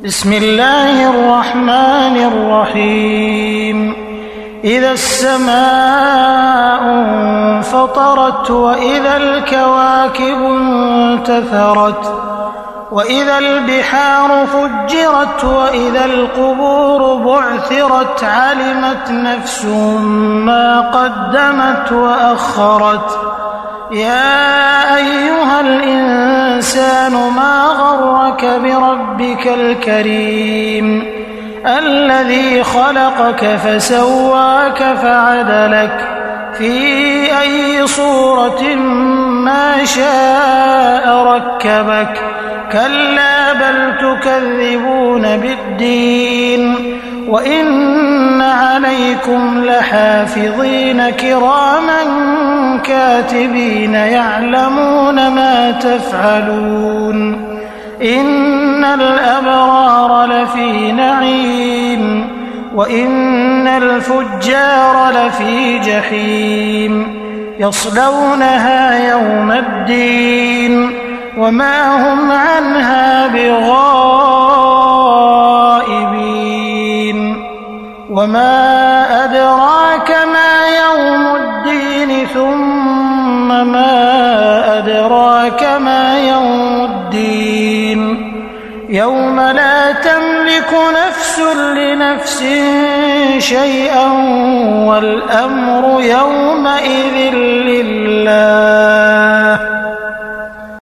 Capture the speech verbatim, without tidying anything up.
بسم الله الرحمن الرحيم إذا السماء انفطرت وإذا الكواكب انتثرت وإذا البحار فجرت وإذا القبور بعثرت علمت نفس ما قدمت وأخرت يا أيها الإنسان ما غرك بربك الكريم الذي خلقك فسواك فعدلك في أي صورة ما شاء ركبك كلا بل تكذبون بالدين وإن عليكم لحافظين كراما كاتبين يعلمون ما تفعلون إن الأبرار لفي نعيم وإن الفجار لفي جحيم يصلونها يوم الدين وما هم عنها بغائبين وما أدراك ما يوم الدين ثم ما أدراك ما يوم الدين يوم لا تملك نفس لنفس شيئا والأمر يومئذ لله